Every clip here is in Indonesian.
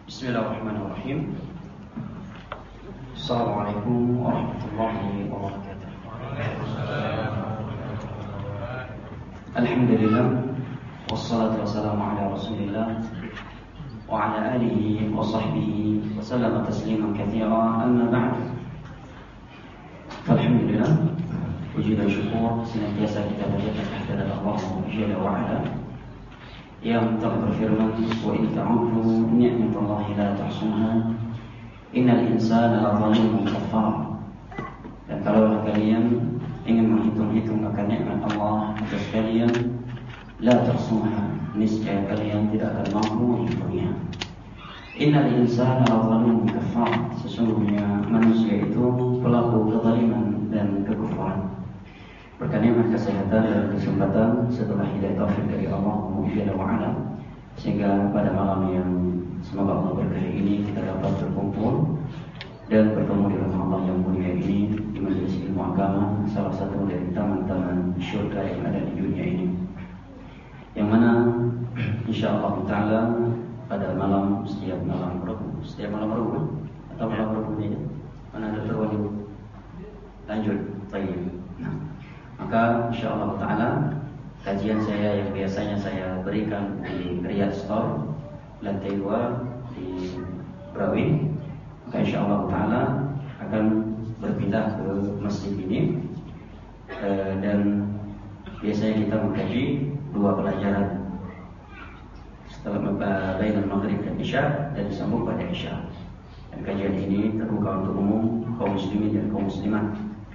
Bismillahirrahmanirrahim. Assalamualaikum warahmatullahi wabarakatuh. Alhamdulillah, wassalatu wassalamu ala Rasulillah wa ala alihi wa sahbihi wa sallama tasliman katsira, amma ba'd. Alhamdulillah, puji dan syukur senantiasa kita panjatkan kehadirat Allah Jalla wa ala yang telah berfirman, wa in ta'uddu ni'matallahi la tuhsuha innal insana lazalumun kafar. Dan kalau kalian ingin menghitung-hitung akan nikmat Allah atas kalian, la tuhsuha, niscaya kalian tidak akan mampu menghitungnya. Innal insana lazalumun kafar, sesungguhnya manusia itu pelaku kezaliman dan kekufuran. Berkah nikmat kesehatan dan kesempatan setelah hidayah taufik dari Allah Jalla wa ala, sehingga pada malam yang semoga Allah berkahi ini kita dapat berkumpul dan bertemu di rumah Allah yang mulia ini di majelis ilmu agama, salah satu dari taman-taman syurga yang ada di dunia ini, yang mana insyaallah taala pada malam setiap malam Rabu atau malam Rabu ini mana ada terwajib lanjut baik. Maka insyaallah ta'ala kajian saya yang biasanya saya berikan di Riyadh Store lantai 2 di Brawi, maka insyaallah ta'ala akan berpindah ke masjid ini, dan biasanya kita mengkaji 2 pelajaran setelah bainal maghrib dan isya dan disambung pada isya. Dan kajian ini terbuka untuk umum kaum muslimin dan kaum muslimat.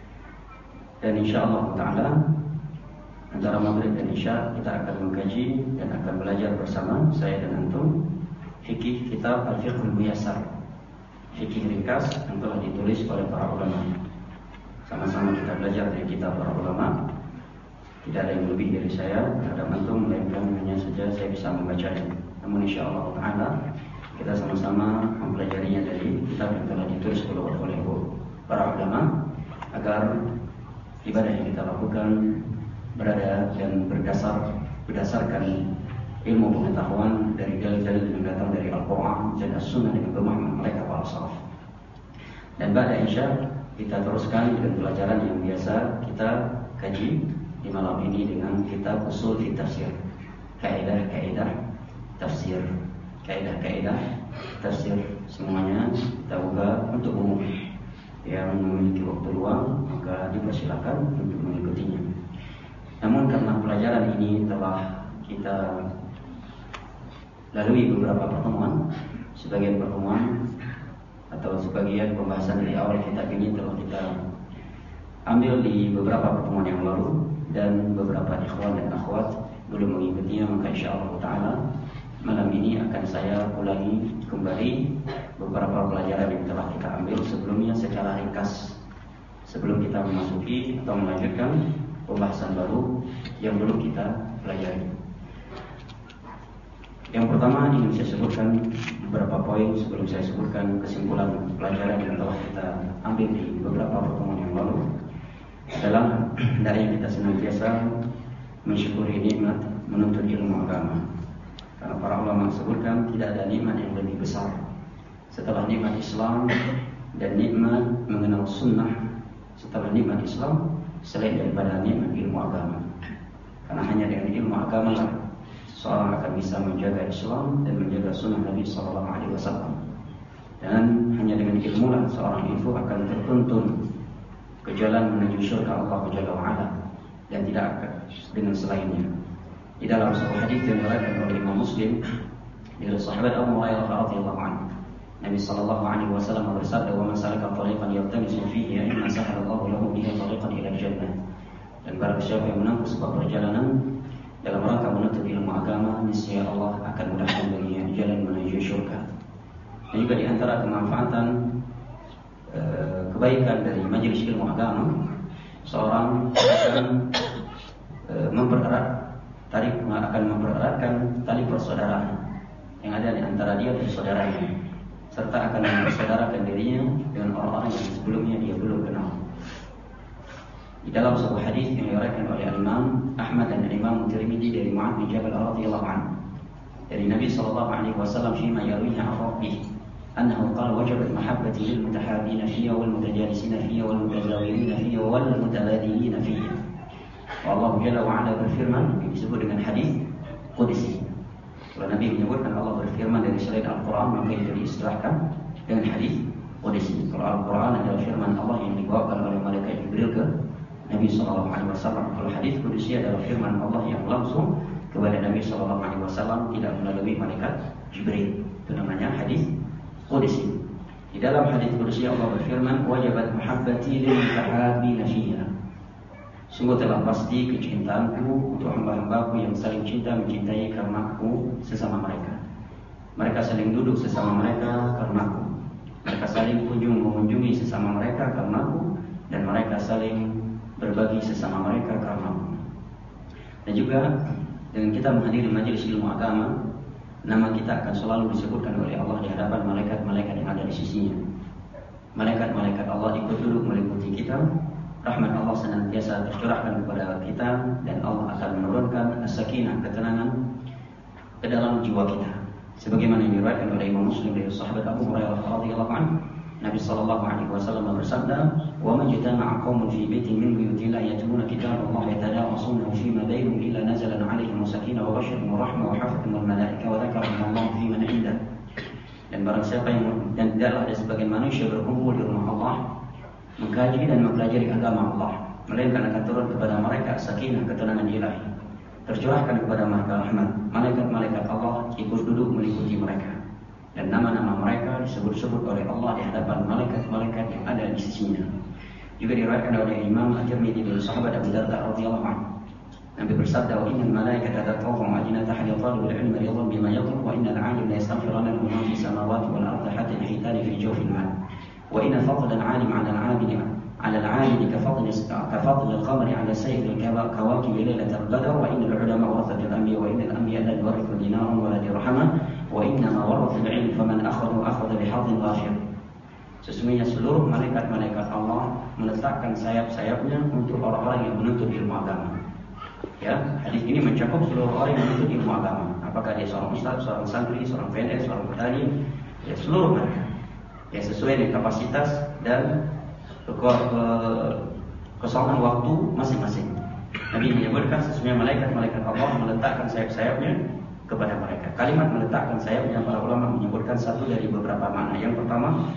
Dan insyaallah ta'ala antara maghrib dan isya kita akan mengkaji dan akan belajar bersama saya dan antum fikih kitab Al-Fiqhul Muyassar, fikih ringkas yang telah ditulis oleh para ulama. Sama-sama kita belajar dari kitab para ulama. Tidak ada yang lebih dari saya terhadap antum, melainkan hanya saja saya bisa membacanya. Namun insyaallah ta'ala kita sama-sama mempelajarinya dari kitab yang telah ditulis oleh para ulama, agar ibadah yang kita lakukan berada dan berdasarkan ilmu pengetahuan dari dalil-dalil yang datang dari Al-Quran dan As-Sunnah dengan pemahaman mereka para salaf. Dan pada isya kita teruskan dengan pelajaran yang biasa kita kaji di malam ini dengan kitab Usul fi Tafsir, kaidah-kaidah tafsir, kaidah-kaidah tafsir, semuanya kita buka untuk umum. Yang memiliki waktu luang maka dipersilakan untuk mengikutinya. Namun karena pelajaran ini telah kita lalui beberapa pertemuan, sebagian pertemuan atau sebagian pembahasan dari awal kitab ini telah kita ambil di beberapa pertemuan yang lalu, dan beberapa ikhwan dan akhwat belum mengikutinya, maka insyaallah ta'ala malam ini akan saya ulangi kembali beberapa pelajaran yang telah kita ambil sebelumnya secara ringkas, sebelum kita memasuki atau melanjutkan pembahasan baru yang belum kita pelajari. Yang pertama ingin saya sebutkan beberapa poin sebelum saya sebutkan kesimpulan pelajaran yang telah kita ambil di beberapa pertemuan yang lalu, adalah hendaknya kita senantiasa mensyukuri nikmat menuntut ilmu agama. Karena para ulama sebutkan tidak ada nikmat yang lebih besar setelah nikmat Islam dan nikmat mengenal sunnah, setelah nikmat Islam selain daripada nikmat ilmu agama. Karena hanya dengan ilmu agama lah seorang akan bisa menjaga Islam dan menjaga sunnah Nabi SAW. Dan hanya dengan ilmu lah seorang itu akan tertuntun ke jalan menuju surga Allah Jalla wa ala, dan tidak akan dengan selainnya. Di dalam sebuah hadis yang diriwayatkan oleh Imam Muslim dari sahabat Abu Hurairah radhiyallahu anhu, Nabi sallallahu alaihi wasallam bersabda, "Wa man salaka tariqan yaltamisu fihi ilman sahalallahu lahu bihi tariqan ila jannah." Dan barang siapa yang menempuh sebuah perjalanan dalam rangka menuntut ilmu agama, niscaya Allah akan mudahkan baginya jalan menuju surga. Dan juga di antara kemanfaatan kebaikan dari majelis ilmu agama, seorang akan mempereratkan tali persaudaraan yang ada di antara dia dan saudaranya, serta akan mempersaudarakan dirinya dengan orang-orang yang sebelumnya dia belum kenal. Di dalam sebuah hadis yang diriwayatkan oleh Imam Ahmad dan Imam Tirmidzi dari Mu'adz bin Jabal radhiyallahu anhu, dari Nabi sallallahu alaihi wasallam fima yarwihi an rabbih annahu qala wajabat mahabbati lil mutahabbina fiyya wal mutajalisina fiyya wal mutazawirina fiyya wal mutabadilina fiyya. Allah Jalla wa Ala berfirman, disebut dengan hadis qudsi. Kalau Nabi menyebutkan Allah berfirman dari selain Al-Quran, maka itu diistilahkan dengan hadis qudsi. Kalau Al-Quran adalah firman Allah yang dibawakan oleh malaikat Jibril ke Nabi sallallahu alaihi wasallam. Kalau hadis qudsi adalah firman Allah yang langsung kepada Nabi sallallahu alaihi wasallam, tidak melalui malaikat Jibril. Itu namanya hadis qudsi. Di dalam hadis qudsi Allah berfirman, wajabat mahabbati lil mutahabbina fiyya. Sungguh telah pasti kecintaanku untuk hamba-hambaku yang saling cinta mencintai karenaku sesama mereka. Mereka saling duduk sesama mereka karenaku. Mereka saling mengunjungi sesama mereka karenaku, dan mereka saling berbagi sesama mereka karenaku. Dan juga dengan kita menghadiri majelis ilmu agama, nama kita akan selalu disebutkan oleh Allah di hadapan malaikat-malaikat yang ada di sisinya. Malaikat-malaikat Allah ikut duduk meliputi kita. Rahmat Allah senantiasa tercurahkan kepada kita, dan Allah akan menurunkan as-sakinah, ketenangan ke dalam jiwa kita. Sebagaimana yang diriwayatkan oleh Imam Muslim dari sahabat Abu Hurairah radhiyallahu anhu, Nabi sallallahu alaihi wasallam bersabda, "Wa man jatama'a qaumun fi baitin min buyutillah yatluna kitaballahi yatadarasunahu fi ma bainahum illa nazala 'alaihim sakinah wa ghashiyatuhum rahmah wa hafathumul malaikah wa dzakarahumullahu fi man 'indah." Dan barang siapa yang dan tidaklah ada sebagian manusia berkumpul di rumah Allah mengkaji dan mempelajari agama Allah, melainkan akan turun kepada mereka sakinah, ketenangan ilahi, tercurahkan kepada mereka rahmat. Malaikat-malaikat Allah ikut duduk meliputi mereka, dan nama-nama mereka disebut-sebut oleh Allah di hadapan malaikat-malaikat yang ada di sisinya. Juga diriwayatkan oleh Imam At-Tirmidzi dari sahabat Abu Darda radhiyallahu anhu, Nabi bersabda, "Wa innal malaikata tatawfu ajnataha li talibul ilmi ridwan bima yatlub, wa innal 'alim la yastaghfiruna lahu ma fis samawati wal ardi hatta yahitani fi jawfil ma. Wa inna fadla al-'alim 'ala al-'abidi 'ala al-'abidi kafadli al-qamari 'ala sayyidil kawakib lailatal badr, wa innal 'ulama warathatul anbiya, wa innal anbiya la yuwarithu dinaran wa la dirhaman, wa inna ma warathul 'ilm faman akhadha bihadhin ghafir." Sesungguhnya seluruh malaikat-malaikat Allah meletakkan sayap-sayapnya untuk orang-orang yang menuntut ilmu agama. Ya, hadis ini mencakup seluruh orang yang menuntut ilmu agama. Apakah dia seorang ustaz, seorang santri, seorang PNS, seorang petani, ya seluruh mereka. Ya sesuai dengan kapasitas dan kekosongan waktu masing-masing. Nabi menyebutkan sesungguhnya malaikat-malaikat Allah meletakkan sayap-sayapnya kepada mereka. Kalimat meletakkan sayapnya, para ulama menyebutkan satu dari beberapa makna. Yang pertama,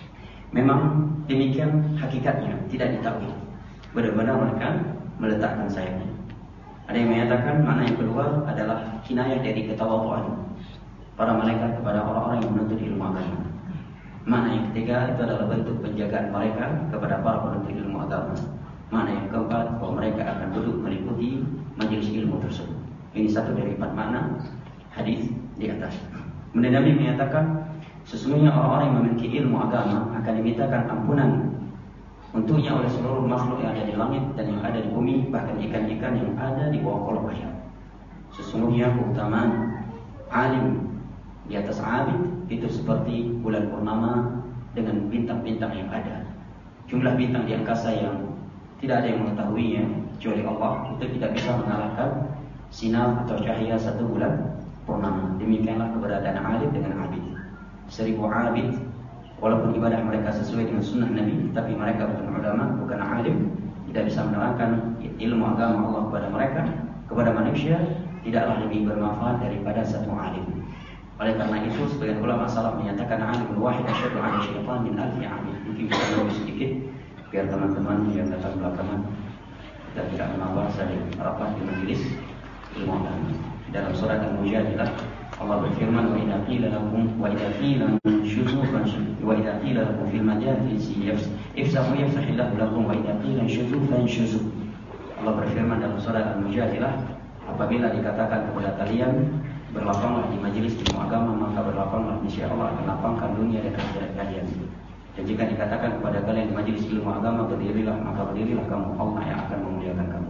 memang demikian hakikatnya, tidak ditakwil. Benar-benar mereka meletakkan sayapnya. Ada yang menyatakan makna yang kedua adalah kinayah dari ketawadhuan para malaikat kepada orang-orang yang menuntut ilmu agama. Makna yang ketiga itu adalah bentuk penjagaan mereka kepada para penuntut ilmu agama. Makna yang keempat, bahwa mereka akan duduk meliputi majelis ilmu tersebut. Ini satu dari 4 makna hadis di atas. Kemudian Nabi menyatakan, sesungguhnya orang-orang yang memiliki ilmu agama akan dimintakan ampunan untuknya oleh seluruh makhluk yang ada di langit dan yang ada di bumi, bahkan ikan-ikan yang ada di bawah kolong air. Sesungguhnya keutamaan alim di atas abid itu seperti bulan purnama dengan bintang-bintang yang ada. Jumlah bintang di angkasa yang tidak ada yang mengetahuinya kecuali Allah, itu tidak bisa mengalahkan sinar atau cahaya satu bulan purnama. Demikianlah keberadaan alim dengan abid. 1000 abid, walaupun ibadah mereka sesuai dengan sunnah Nabi, tapi mereka bukan ulama, bukan alim, tidak bisa menerangkan ilmu agama Allah kepada mereka, kepada manusia, tidaklah lebih bermanfaat daripada satu alim. Oleh karena itu, sebagian ulama salaf menyatakan alimul wahid asyaddu 'ala syaitan min alfi 'abid. Mungkin kita lebih sedikit biar teman-teman yang datang belakangan kita tidak menambah saling rapat di majelis ilmu agama. Dalam surat Al-Mujadilah Allah berfirman, "Wa idza qila lakum inshuzu wa idza qila lakum fil majalisi ifsahu yafsahillahu lakum wa idza qila inshuzu fanshuzu." Allah berfirman dalam surat Al-Mujadilah, apabila dikatakan kepada kalian berlapanglah di majelis ilmu agama, maka berlapanglah, niscaya Allah akan lapangkan dunia dan akhirat kalian. Dan jika dikatakan kepada kalian di majelis ilmu agama berdirilah, maka berdirilah kamu, Allah yang akan memuliakan kamu.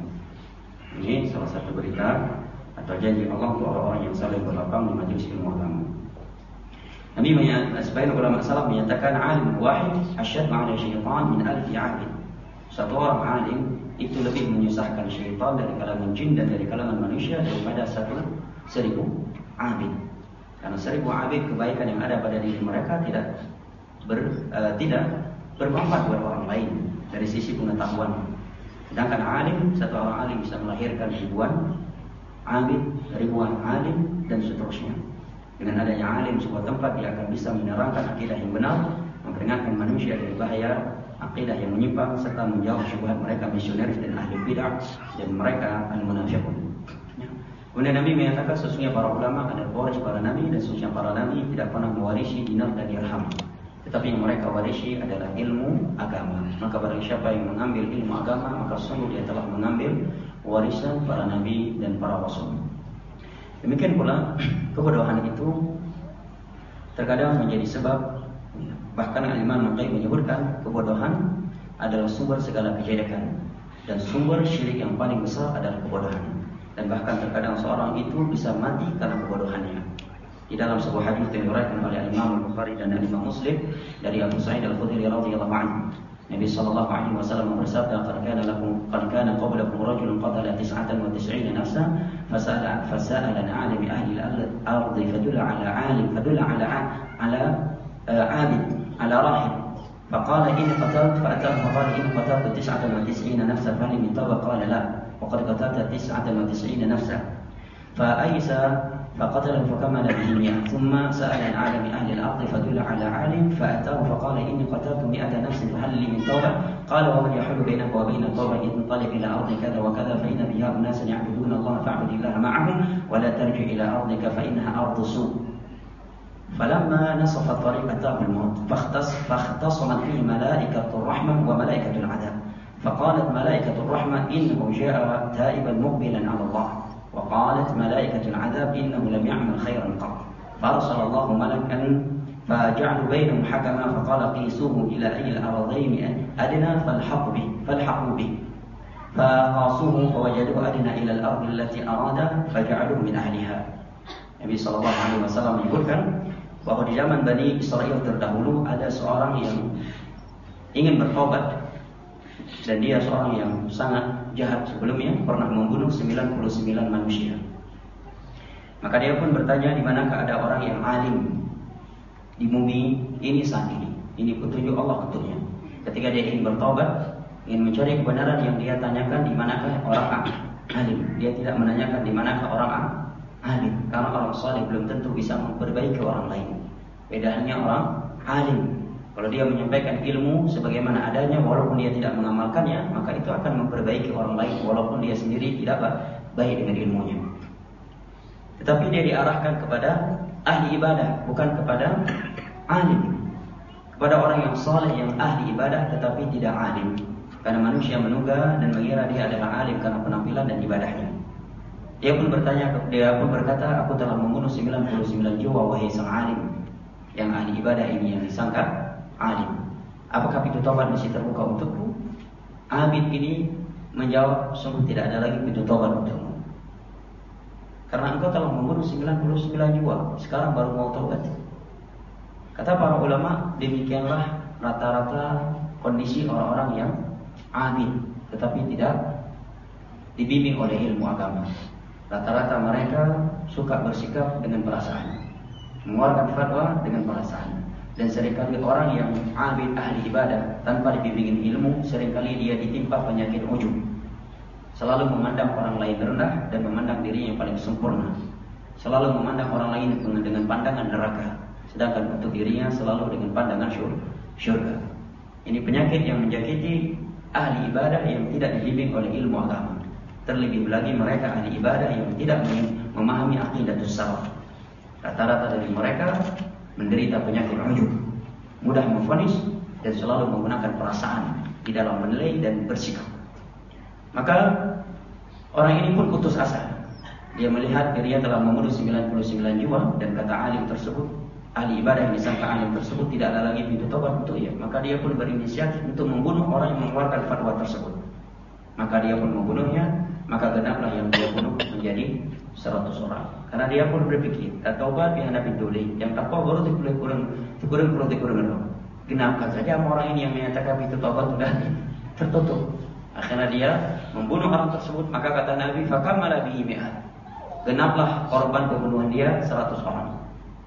Ini salah satu berita atau janji Allah untuk orang-orang yang saling berlapang di majelis ilmu agama. Nabi sebagian ulama salaf menyatakan alim wahid asyad ma'ala syaitan min alfi 'abid. Satu orang alim itu lebih menyusahkan syaitan dari kalangan jin dan dari kalangan manusia daripada 1000 abid. Karena 1000 abid kebaikan yang ada pada diri mereka tidak bermanfaat buat orang lain dari sisi pengetahuan. Sedangkan alim, satu orang alim bisa melahirkan ribuan abid, ribuan alim, dan seterusnya. Dengan adanya alim sebuah tempat, dia akan bisa menerangkan akidah yang benar, memperingatkan manusia dari bahaya akidah yang menyimpang, serta menjawab syubhat mereka misionaris dan ahli bid'ah dan mereka al-munafiqun. Kemudian Nabi menyatakan sesungguhnya para ulama adalah pewaris para nabi, dan sesungguhnya para nabi tidak pernah mewarisi dinar dan dirham, tetapi yang mereka warisi adalah ilmu agama. Maka barang siapa yang mengambil ilmu agama, maka sungguh dia telah mengambil warisan para nabi dan para rasul. Demikian pula kebodohan itu terkadang menjadi sebab, bahkan Al-Imam Al-Qayyim menyebutkan kebodohan adalah sumber segala kejelekan, dan sumber syirik yang paling besar adalah kebodohan. Dan bahkan terkadang seorang itu bisa mati karena kebodohannya. Di dalam sebuah hadis yang diriwayatkan oleh Imam Al-Bukhari dan Imam Muslim dari Abu Sa'id Al-Khudri radhiyallahu anhu, Nabi sallallahu alaihi wasallam bersabda, "Qad kana qablakum rajulun qatala 99 nafsan fasa'ala 'an 'alimi ahli al-ardi fadulla 'ala 'alim fadulla 'ala 'abid 'ala rahib faqala inni qataltu fa'atahu faqala inni qataltu 99 nafsan fahal min tawbah qala la وقد قتلت 99 نفسا فأيس فقتله فكمل به 100 ثم سأل عن عالم أهل الأرض فدل على عالم فأتاه فقال إني قتلت 100 نفس فهل لي من توبة قال ومن يحل بينك وبين التوبة انطلق إلى أرض كذا وكذا فإن بها أناسا يعبدون الله فاعبد الله معهم ولا ترجع إلى أرضك فإنها أرض سوء فلما نصف الطريق أتاه الموت فاختصمت فيه ملائكة الرحمة وملائكة العذاب فقالت ملائكة الرحمة إنه جاء تائبا مقبلا على الله وقالت ملائكة العذاب إنه لم يعمل خيرا قط فأرسل الله ملكا فجعلوا بينهم حكما فقال قيسوه إلى أي الأرضين أدنى فالحقوا به فقاسوه فوجدوه أدنى إلى الأرض التي أراد فجعلوه من أهلها. Nabi SAW menyebutkan bahwa di zaman Bani Israel terdahulu ada seorang yang ingin bertobat, dan dia seorang yang sangat jahat sebelumnya, pernah membunuh 99 manusia. Maka dia pun bertanya, di manakah ada orang yang alim di bumi ini saat ini? Ini petunjuk Allah tentunya. Ketika dia ingin bertobat, ingin mencari kebenaran, yang dia tanyakan di manakah orang alim. Dia tidak menanyakan di manakah orang alim, karena orang saleh belum tentu bisa memperbaiki orang lain. Bedanya orang alim, kalau dia menyampaikan ilmu sebagaimana adanya, walaupun dia tidak mengamalkannya, maka itu akan memperbaiki orang lain, walaupun dia sendiri tidak baik dengan ilmunya. Tetapi dia diarahkan kepada ahli ibadah, bukan kepada alim. Kepada orang yang saleh, yang ahli ibadah, tetapi tidak alim. Karena manusia menduga dan mengira dia adalah alim karena penampilan dan ibadahnya. Dia pun berkata, aku telah membunuh 99 jiwa, wahai sang alim. Yang ahli ibadah ini yang disangka alim, apakah pintu taubat masih terbuka untukmu? Abid ini menjawab, sungguh tidak ada lagi pintu taubat untukmu, karena engkau telah membunuh 99 jiwa, sekarang baru mau taubat. Kata para ulama, demikianlah rata-rata kondisi orang-orang yang abid tetapi tidak dibimbing oleh ilmu agama. Rata-rata mereka suka bersikap dengan perasaan, mengeluarkan fatwa dengan perasaan. Dan seringkali orang yang abid ahli ibadah tanpa dibimbing ilmu, seringkali dia ditimpa penyakit ujub. Selalu memandang orang lain rendah dan memandang dirinya yang paling sempurna. Selalu memandang orang lain dengan pandangan neraka, sedangkan untuk dirinya selalu dengan pandangan syurga. Ini penyakit yang menjangkiti ahli ibadah yang tidak dibimbing oleh ilmu agama. Terlebih lagi mereka ahli ibadah yang tidak memahami aqidatus salaf. Rata-rata dari mereka menderita penyakit ujub, mudah memvonis dan selalu menggunakan perasaan di dalam menilai dan bersikap. Maka orang ini pun putus asa. Dia melihat dirinya telah membunuh 99 jiwa, dan kata alim tersebut, ahli ibadah yang disangka alim tersebut, tidak ada lagi pintu tobat untuknya. Maka dia pun berinisiatif untuk membunuh orang yang mengeluarkan fatwa tersebut. Maka dia pun membunuhnya. Maka genaplah yang dia bunuh menjadi 100 orang. Karena dia pun berpikir, taubat yang Nabi tulis, yang takwa baru dikurang. Genapkan saja orang ini yang menyatakan itu taubat sudah tertutup. Akhirnya dia membunuh orang tersebut. Maka kata Nabi, fakamala bihi mi'at. Genaplah korban pembunuhan dia 100 orang.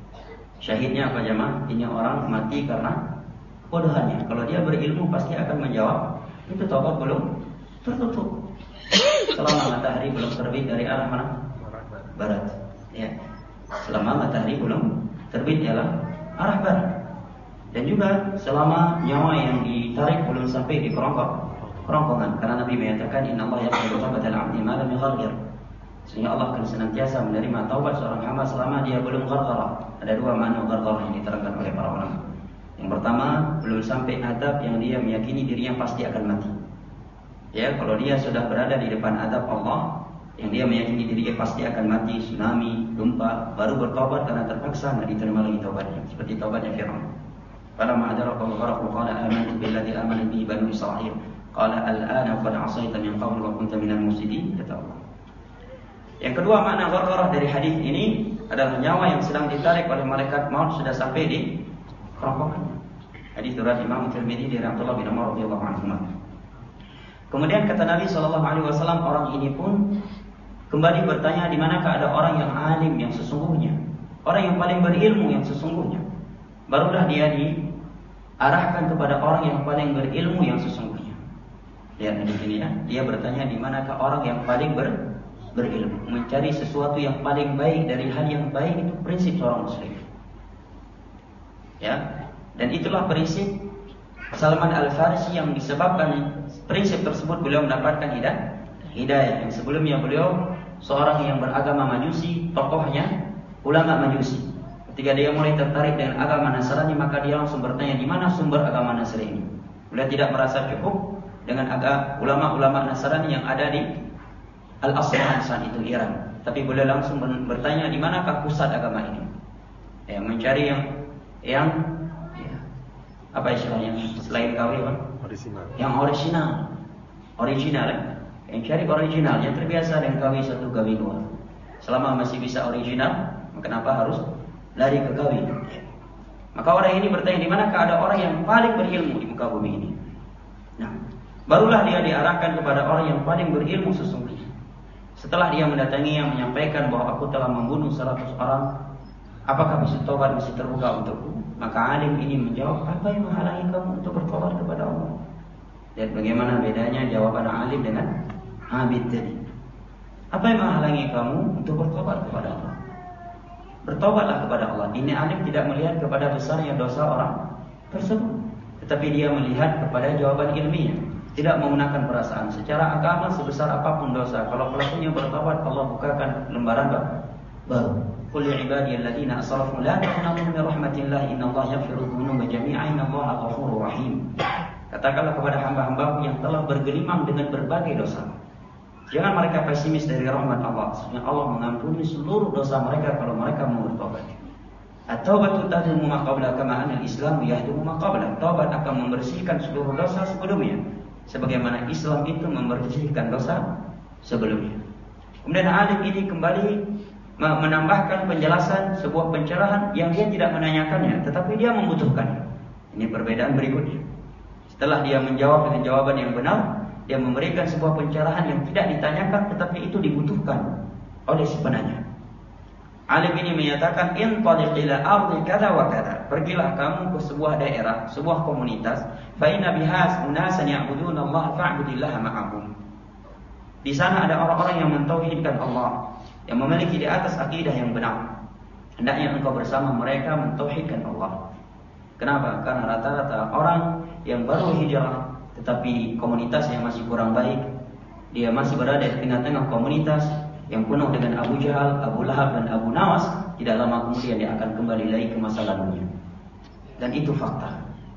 Syahidnya apa jemaah? Ini orang mati karena bodohannya. Kalau dia berilmu pasti akan menjawab, itu taubat belum tertutup. Selama matahari belum terbit dari arah mana? Barat. Ya. Selama matahari belum terbit ialah arah barat. Dan juga selama nyawa yang ditarik belum sampai di kerongkongan. Karena Nabi menyatakan innallaha yaqbalu taubatal 'abdi ma lam yugharghir. Sehingga Allah akan senantiasa menerima taubat seorang hamba selama dia belum gharghara. Ada dua makna gharghara yang diterangkan oleh para ulama. Yang pertama, belum sampai adab yang dia meyakini dirinya pasti akan mati. Ya, kalau dia sudah berada di depan adab Allah, yang dia meyakini dirinya pasti akan mati, tsunami, gempa, baru bertobat karena terpaksa tidak diterima lagi taubatnya. Seperti taubatnya Fir'aun. Falamma adraka al-gharq qala amantu billadzi amana bihi banu Israil. Qala al-ana qad 'asayta min qabl wa kunta minal mufsidin. Kata Allah. Yang kedua makna gharghara dari hadis ini adalah nyawa yang sedang ditarik oleh malaikat maut sudah sampai di kerongkongan. Hadis riwayat Imam Tirmidzi dari Abdullah bin Umar radhiyallahu anhu. Kemudian kata Nabi SAW, orang ini pun kembali bertanya, di manakah ada orang yang alim yang sesungguhnya, orang yang paling berilmu yang sesungguhnya. Barulah dia diarahkan kepada orang yang paling berilmu yang sesungguhnya. Lihat di sini ya, dia bertanya di manakah orang yang paling berilmu. Mencari sesuatu yang paling baik dari hal yang baik itu prinsip seorang muslim. Ya, dan itulah prinsip Salman Al-Farisi yang disebabkan prinsip tersebut beliau mendapatkan hidayah. Yang sebelumnya beliau seorang yang beragama Majusi, tokohnya ulama Majusi. Ketika dia mulai tertarik dengan agama Nasrani, maka dia langsung bertanya di mana sumber agama Nasrani ini. Beliau tidak merasa cukup dengan ulama-ulama Nasrani yang ada di Al-Asfahan saat itu Iran. Tapi beliau langsung bertanya di manakah pusat agama ini. Ya, mencari yang apa istilahnya selain KW kan? Original. Yang original. Yang cari original. Yang terbiasa dengan KW 1 KW 2. Selama masih bisa original, kenapa harus lari ke KW? Maka orang ini bertanya di manakah ada orang yang paling berilmu di muka bumi ini. Nah, barulah dia diarahkan kepada orang yang paling berilmu sesungguhnya. Setelah dia mendatangi yang menyampaikan bahwa aku telah membunuh 100 orang, apakah bisa taubat masih terbuka untukku? Maka alim ini menjawab, apa yang menghalangi kamu untuk bertobat kepada Allah? Lihat bagaimana bedanya jawaban alim dengan abid tadi. Apa yang menghalangi kamu untuk bertobat kepada Allah? Bertobatlah kepada Allah. Ini alim tidak melihat kepada besarnya dosa orang tersebut, tetapi dia melihat kepada jawaban ilmiah. Tidak menggunakan perasaan. Secara agama sebesar apapun dosa, kalau pelakunya bertobat, Allah bukakan lembaran baru. Qul ya ibadiyalladzina asrafu la taqnatu min rahmatillah innallaha yaghfiru dzunuba jami'an innallaha ghafurur rahim. Katakanlah kepada hamba-hambaku yang telah bergelimang dengan berbagai dosa, jangan mereka pesimis dari rahmat Allah. Sesungguhnya Allah mengampuni seluruh dosa mereka kalau mereka mau bertobat. At-taubatu tahdimu ma qabla kama anna al-islamu yahdimu ma qabla. Taubat akan membersihkan seluruh dosa sebelumnya, sebagaimana Islam itu membersihkan dosa sebelumnya. Kemudian alim ini kembali menambahkan penjelasan sebuah pencerahan yang dia tidak menanyakannya, tetapi dia membutuhkannya. Ini perbedaan berikutnya. Setelah dia menjawab dengan jawaban yang benar, dia memberikan sebuah pencerahan yang tidak ditanyakan, tetapi itu dibutuhkan oleh si penanya. Alim ini menyatakan, intaliq ila ardi kada wa kada. Pergilah kamu ke sebuah daerah, sebuah komunitas, fa inna biha unasan ya'buduna Allah fa'budillaha ma'ahum. Di sana ada orang-orang yang mentauhidkan Allah, yang memiliki di atas akidah yang benar. Hendaknya engkau bersama mereka mentauhidkan Allah. Kenapa? Karena rata-rata orang yang baru hijrah, tetapi komunitasnya masih kurang baik, dia masih berada di tengah-tengah komunitas yang penuh dengan Abu Jahal, Abu Lahab dan Abu Nawas, tidak lama kemudian dia akan kembali lagi ke masa lalunya. Dan itu fakta.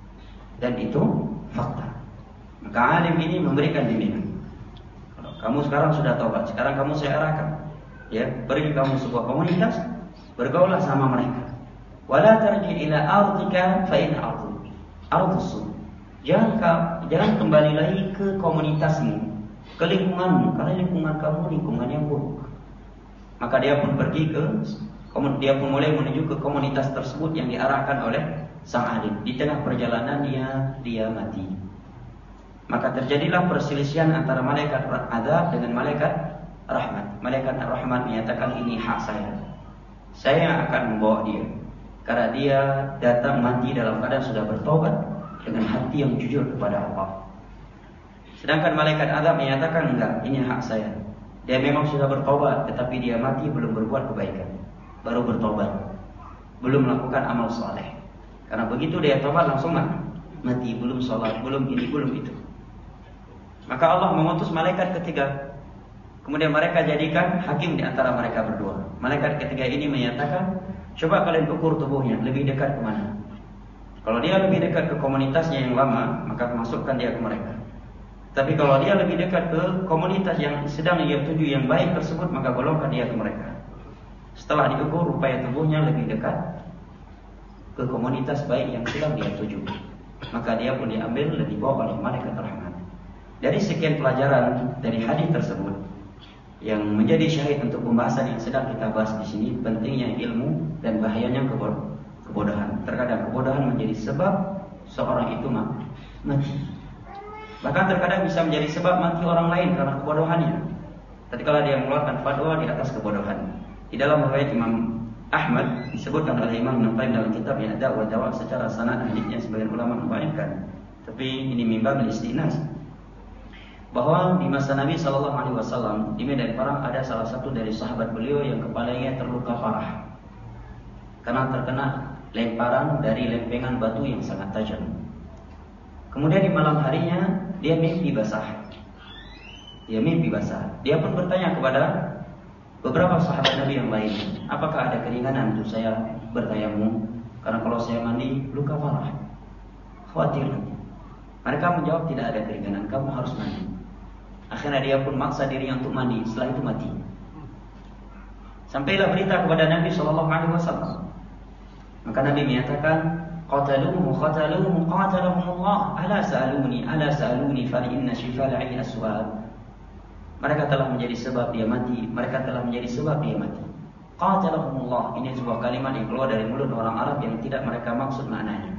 Maka alim ini memberikan bimbingan. Kalau kamu sekarang sudah taubat, sekarang kamu saya arahkan, ya, pergi kamu sebuah komunitas, bergaulah sama mereka. Wala tarji ila ardika fa in ardus. Jangan kembali lagi ke komunitasmu, ke lingkunganmu, karena lingkungan kamu lingkungan yang buruk. Maka dia pun mulai menuju ke komunitas tersebut yang diarahkan oleh sang alim. Di tengah perjalanan dia mati. Maka terjadilah perselisihan antara malaikat azab dengan malaikat rahmat. Malaikat rahmat menyatakan, ini hak saya. Saya yang akan membawa dia. Karena dia datang mati dalam keadaan sudah bertobat dengan hati yang jujur kepada Allah. Sedangkan malaikat azab menyatakan enggak, ini hak saya. Dia memang sudah bertobat, tetapi dia mati belum berbuat kebaikan, baru bertobat, belum melakukan amal saleh. Karena begitu dia tobat langsung mati, belum sholat, belum ini, belum itu. Maka Allah mengutus malaikat ketiga. Kemudian mereka jadikan hakim di antara mereka berdua. Malaikat ketiga ini menyatakan, coba kalian ukur tubuhnya, lebih dekat kemana? Kalau dia lebih dekat ke komunitasnya yang lama, maka masukkan dia ke mereka. Tapi kalau dia lebih dekat ke komunitas yang sedang ia tuju yang baik tersebut, maka golongkan dia ke mereka. Setelah diukur, rupanya tubuhnya lebih dekat ke komunitas baik yang sedang dia tuju, maka dia pun diambil dan dibawa oleh malaikat rahmat. Dari sekian pelajaran dari hadis tersebut yang menjadi syahid untuk pembahasan yang sedang kita bahas di sini, pentingnya ilmu dan bahayanya kebodohan. Terkadang kebodohan menjadi sebab seorang itu mati. Bahkan terkadang bisa menjadi sebab mati orang lain karena kebodohannya. Tatkala dia mengeluarkan fatwa di atas kebodohan. Di dalam riwayat Imam Ahmad disebutkan oleh Imam Ibnu Qayyim dalam kitabnya Ad-Da' wa Dawa secara sanad hadisnya sebagian ulama membaikkan. Tapi ini mimbar istinas. Bahwa di masa Nabi SAW di medan perang ada salah satu dari sahabat beliau yang kepalanya terluka parah karena terkena lemparan dari lempengan batu yang sangat tajam. Kemudian di malam harinya dia mimpi basah. Dia pun bertanya kepada beberapa sahabat Nabi yang lain, apakah ada keringanan untuk saya bertayamum? Karena kalau saya mandi luka parah, khawatir nanti. Mereka menjawab tidak ada keringanan, kamu harus mandi. Akhirnya dia pun maksa dirinya untuk mandi, setelah itu mati. Sampailah berita kepada Nabi SAW. Maka Nabi menyatakan, qatalahumullah, ala sa'aluni fa inna shifal 'ayyi as-su'al. Mereka telah menjadi sebab dia mati. Qatalahumullah, ini sebuah kalimat yang keluar dari mulut orang Arab yang tidak mereka maksud maknanya.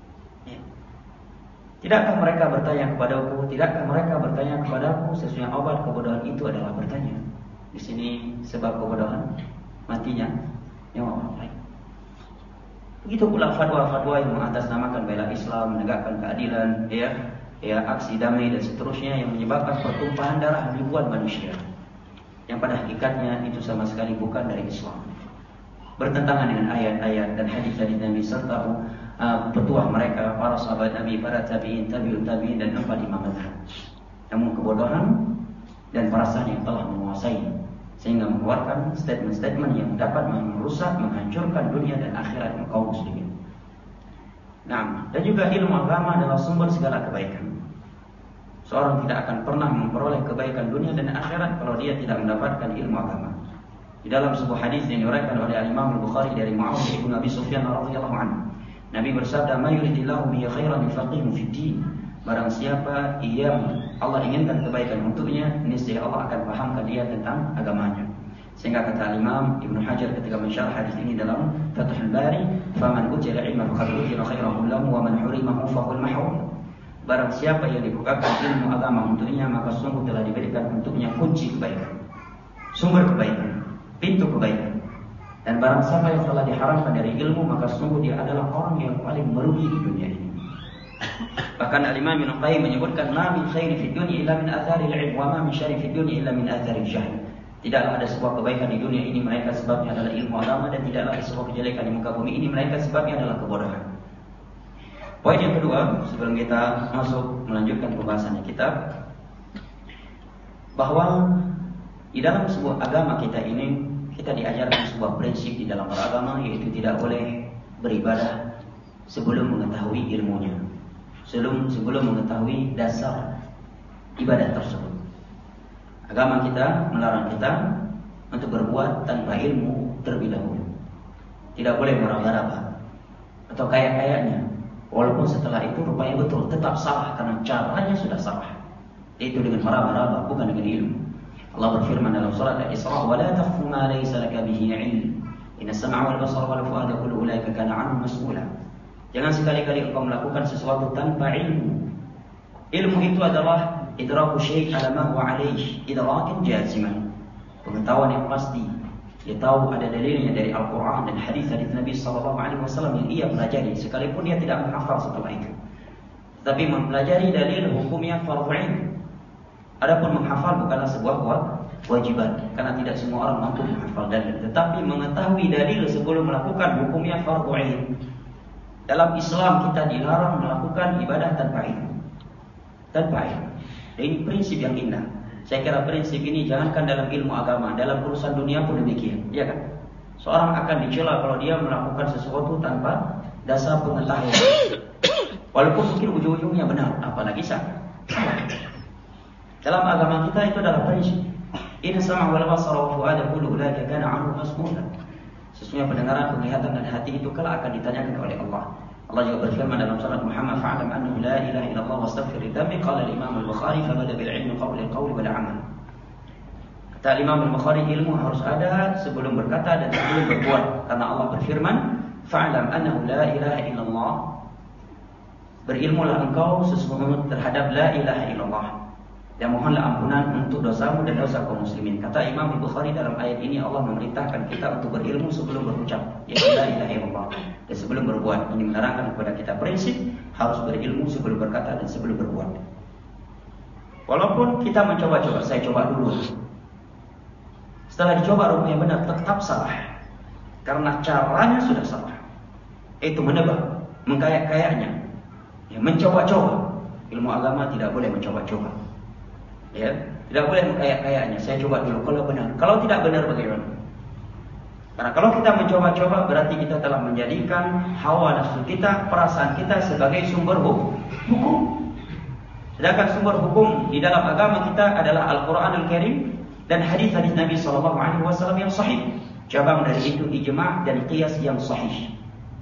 Tidakkah mereka bertanya kepadaku, sesungguhnya obat kebodohan itu adalah bertanya. Di sini sebab kebodohan matinya nyawa orang lain. Begitu pula fatwa-fatwa yang mengatasnamakan bela Islam, menegakkan keadilan, aksi damai dan seterusnya yang menyebabkan pertumpahan darah ribuan manusia. Yang pada hakikatnya itu sama sekali bukan dari Islam. Bertentangan dengan ayat-ayat dan hadis-hadis Nabi serta petuah mereka, para sahabat Nabi, para tabi'in, tabi'ut tabi'in dan 4 imam mazhab. Namun kebodohan dan perasaan yang telah menguasai sehingga mengeluarkan statement-statement yang dapat merusak, menghancurkan dunia dan akhirat kaum muslimin. Nah, dan juga ilmu agama adalah sumber segala kebaikan. Seorang tidak akan pernah memperoleh kebaikan dunia dan akhirat kalau dia tidak mendapatkan ilmu agama. Di dalam sebuah hadis yang diriwayatkan oleh Imam Al-Bukhari dari Muawiyah bin Abi Sufyan radhiyallahu anhu, Nabi bersabda, "Ma yuridillahu bihi khairan yufaqihu fid din." Barang siapa yang Allah inginkan kebaikan untuknya, niscaya Allah akan pahamkan dia tentang agamanya. Sehingga kata Imam Ibnu Hajar ketika mensyarah hadis ini dalam Fathul Bari, "Faman utila ilma faqad utila khairan lahu wa man hurimahu faqul mahrum." Barang siapa yang dibukakan ilmu agama untuknya, maka sungguh telah diberikan untuknya kunci kebaikan, sumber kebaikan, pintu kebaikan. Dan barang siapa yang telah diharamkan dari ilmu, maka sungguh dia adalah orang yang paling merugi di dunia ini. Bahkan Al-Imam Ibnu Qayyim menyebutkan, "Ma min khairi fid dunya illa min atharil 'ilm wa ma min syarri fid dunya illa min atharil jahl." Tidaklah ada sebuah kebaikan di dunia ini melainkan sebabnya adalah ilmu agama, dan tidaklah ada sebuah kejelekan di muka bumi ini melainkan sebabnya adalah kebodohan. Poin yang kedua, sebelum kita masuk melanjutkan pembahasannya kitab, bahwa di dalam sebuah agama kita ini, kita diajarkan sebuah prinsip di dalam beragama, yaitu tidak boleh beribadah sebelum mengetahui ilmunya, sebelum mengetahui dasar ibadah tersebut. Agama kita melarang kita untuk berbuat tanpa ilmu terlebih dahulu. Tidak boleh meraba-raba atau kayak-kayaknya, walaupun setelah itu rupanya betul, tetap salah karena caranya sudah salah. Itu dengan meraba-raba, bukan dengan ilmu. Allah berfirman dalam surat Al-Isra, "Wa la taqfu ma laysa laka bihi 'ilm. Inna as-sam'a wal basara wal fu'ada kullu ulaika kana 'anhu mas'ula." Jangan sekali-kali engkau melakukan sesuatu tanpa ilmu. Ilmu itu adalah idraku syai' ala ma huwa 'alayhi, idrakan jaziman. Pengetahuan yang pasti Dia tahu ada dalilnya dari Al-Quran dan hadis-hadis Nabi SAW yang ia pelajari, sekalipun dia tidak menghafal setelah itu. Tapi mempelajari dalil hukumnya fardhu ain. Adapun menghafal bukanlah sebuah kewajiban, karena tidak semua orang mampu menghafal dalil. Tetapi mengetahui dalil sebelum melakukan hukumnya fardhu ain. Dalam Islam kita dilarang melakukan ibadah tanpa ilmu. Tanpa ilmu. Dan ini prinsip yang indah. Saya kira prinsip ini jangankan dalam ilmu agama, dalam urusan dunia pun demikian, ya kan? Seorang akan dicela kalau dia melakukan sesuatu tanpa dasar pengetahuan. Walaupun mungkin ujung-ujungnya benar, apalagi salah. Dalam agama kita itu adalah prinsip. Inna sam'a wal basara wa fu'ada kullu ulaika kana 'anhu mas'ula. Sesungguhnya pendengaran, penglihatan dan hati itu kelak akan ditanyakan oleh Allah. Allah juga berfirman dalam surat Muhammad, fa'lam annahu la ilaha illallah wastaghfir lidhanbi, qala al-Imam al-Bukhari fabada bil ilmi qabla al-qawl wal 'amal. Kata Imam al-Bukhari, ilmu harus ada sebelum berkata dan sebelum berbuat. Karena Allah berfirman, fa'lam annahu la ilaha illallah. Berilmulah engkau sesungguhnya terhadap la ilaha illallah. Dan mohonlah ampunan untuk dosamu dan dosa kaum muslimin. Kata Imam Al-Bukhari, dalam ayat ini Allah memerintahkan kita untuk berilmu sebelum berucap, yaitu la ilaha illallah, dan sebelum berbuat. Ini menerangkan kepada kita prinsip harus berilmu sebelum berkata dan sebelum berbuat. Walaupun kita mencoba-coba, saya coba dulu. Setelah dicoba rupanya benar, tetap salah. Karena caranya sudah salah. Itu menebak, mengkayak-kayaknya, ya, mencoba-coba. Ilmu agama tidak boleh mencoba-coba. Ya, tidak boleh mengkayak-kayaknya. Saya coba dulu kalau benar. Kalau tidak benar bagaimana? Karena kalau kita mencoba-coba berarti kita telah menjadikan hawa nafsu kita, perasaan kita sebagai sumber hukum. Sedangkan sumber hukum di dalam agama kita adalah Al-Qur'anul Karim dan hadis-hadis Nabi SAW yang sahih. Cabang dari itu ijma' dan qiyas yang sahih.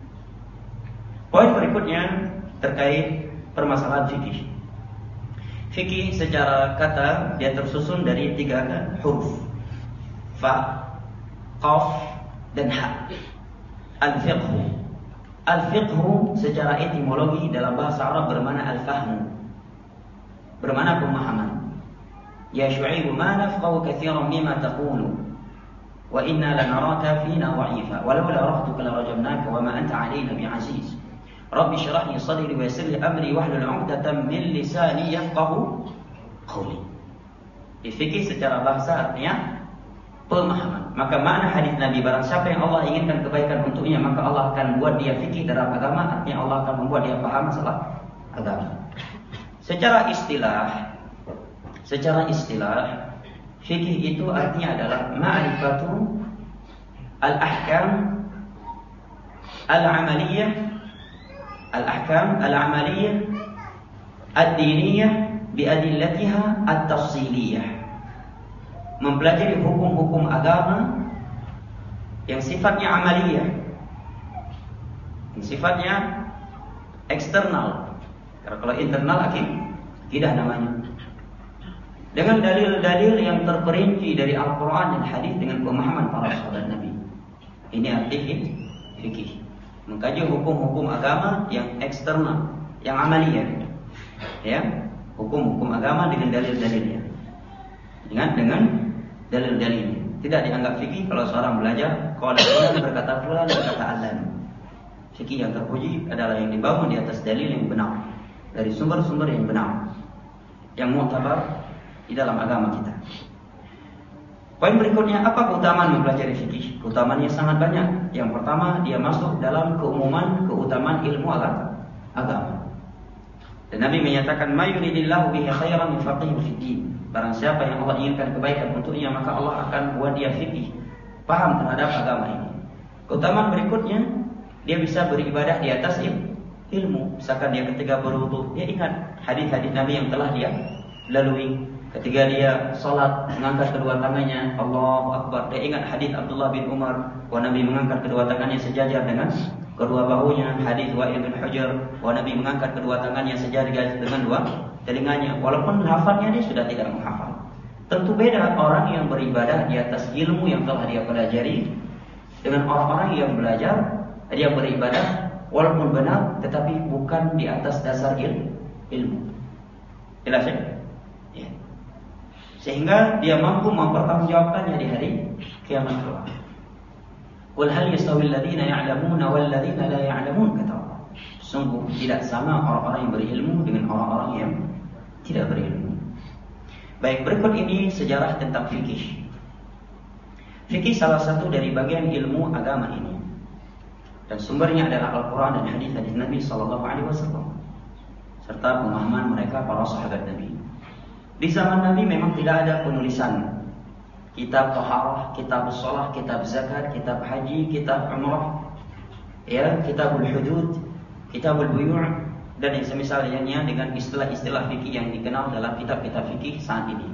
Poin berikutnya terkait permasalahan fikih. Fikih secara kata dia tersusun dari 3 huruf, fa, qaf, dan ha. Al-fiqhu. Al-fiqhu secara etimologi dalam bahasa Arab bermakna al-fahmu, bermakna pemahaman. Ya Syu'aib ma nafqahu katsiran mimma taqulu wa inna lanaraka fina dha'ifa walau la rahtuka la rajamnaka wa ma anta 'alaina bi'aziz. Rabbi syrah li sadri wa yassir li amri wahlul 'uqdatam min lisani yafqahu qawli. Fikih secara bahasa artinya pemahaman. Maka makna hadis Nabi, barang siapa yang Allah inginkan kebaikan untuknya, maka Allah akan buat dia fikih dalam agama, artinya Allah akan membuat dia paham masalah agama. Secara istilah fikih itu artinya adalah ma'rifatu al-ahkam al-amaliyah al-ahkam al-amaliyah ad-diniyah biadillatiha at-tafsiliyah. Mempelajari hukum-hukum agama yang sifatnya amaliyah, yang sifatnya eksternal. Karena kalau internal akidah namanya. Dengan dalil-dalil yang terperinci dari Al-Quran dan hadis dengan pemahaman para sahabat Nabi. Ini arti fikih. Mengkaji hukum-hukum agama yang eksternal, yang amaliyah, ya, hukum-hukum agama dengan dalil-dalilnya, dengan dalil-dalilnya. Tidak dianggap fikih kalau seorang belajar qala fulan berkata fulan berkata alan. Fikih yang terpuji adalah yang dibangun di atas dalil yang benar, dari sumber-sumber yang benar, yang mu'tabar di dalam agama kita. Poin berikutnya, apa keutamaan mempelajari fikih? Keutamaannya sangat banyak. Yang pertama, dia masuk dalam keutamaan ilmu agama. Dan Nabi menyatakan, "Ma yuridillahu bihi khairan yufaqihu fid din." Barang siapa yang Allah inginkan kebaikan untuknya, maka Allah akan buat dia fikih, paham terhadap agama ini. Keutamaan berikutnya, dia bisa beribadah di atas ilmu. Misalkan dia ketika berwudu, dia ingat hadis-hadis Nabi yang telah dia lalui. Ketika dia salat mengangkat kedua tangannya, Allahu Akbar, dia ingat hadis Abdullah bin Umar, bahwa Nabi mengangkat kedua tangannya sejajar dengan kedua bahunya. Hadis Wa'il bin Hujr, bahwa Nabi mengangkat kedua tangannya sejajar dengan dua telinganya. Walaupun hafalnya dia sudah tidak menghafal. Tentu beda orang yang beribadah di atas ilmu yang telah dia pelajari dengan orang-orang yang belajar, dia beribadah walaupun benar tetapi bukan di atas dasar ilmu. Jelas ya? Sehingga dia mampu mempertanggungjawabkannya di hari kiamat kelak. Qul hal yastawi alladziina ya'lamuuna wal ladziina la ya'lamuun, kata Allah. Sungguh tidak sama orang-orang yang berilmu dengan orang-orang yang tidak berilmu. Baik, berikut ini sejarah tentang fikih. Fikih salah satu dari bagian ilmu agama ini, dan sumbernya adalah Al-Quran dan hadis-hadis Nabi SAW, serta pemahaman mereka para sahabat Nabi. Di zaman Nabi memang tidak ada penulisan kitab taharah, kitab shalah, kitab zakat, kitab haji, kitab umrah, ya, kitabul hudud, kitabul buyu', dan yang semisalnya dengan istilah-istilah fikih yang dikenal dalam kitab-kitab fikih saat ini.